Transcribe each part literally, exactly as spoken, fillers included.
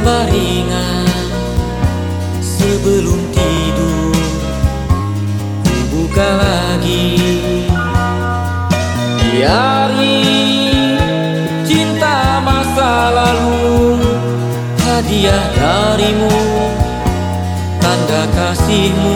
Baringan sebelum tidur, ku buka lagi diari cinta masa lalu. Hadiah darimu, tanda kasihmu.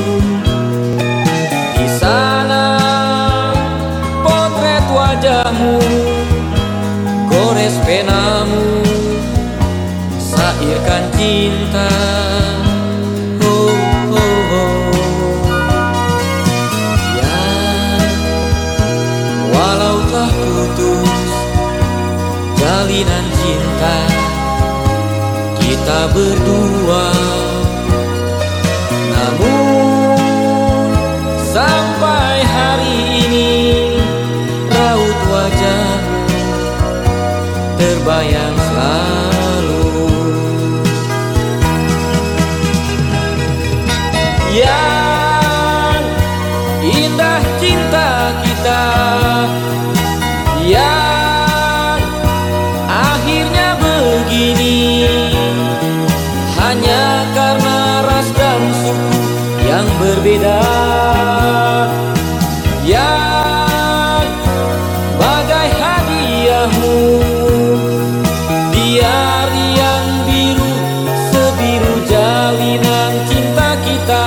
Di sana potret wajahmu, gores penamu, sairkan cinta. Oh, oh, oh. Ya, walau telah putus jalinan cinta kita berdua, namun sampai hari ini raut wajahmu terbayang selalu. Yang indah cinta kita, yang akhirnya begini, hanya karena ras dan suku yang berbeda. Yang bagai hadiahmu, diari yang biru, sebiru jalinan cinta kita.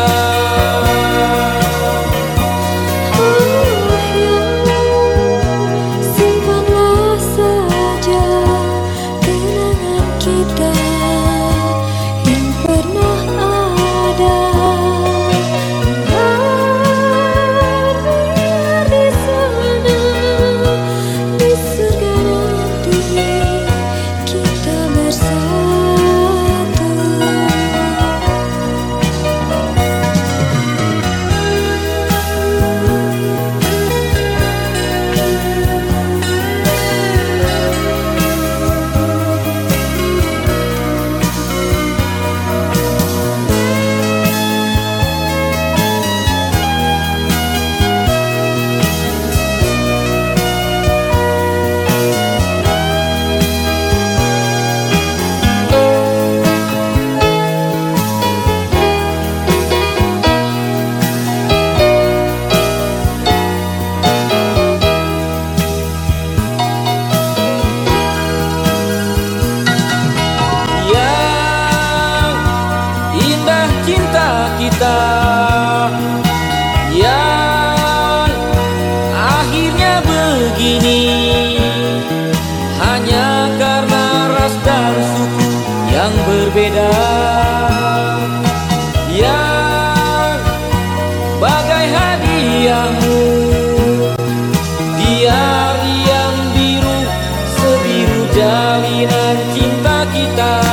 Kita yang akhirnya begini, hanya karena ras dan suku yang berbeda. Yang bagai hadiahmu, diari yang biru, sebiru jalinan cinta kita.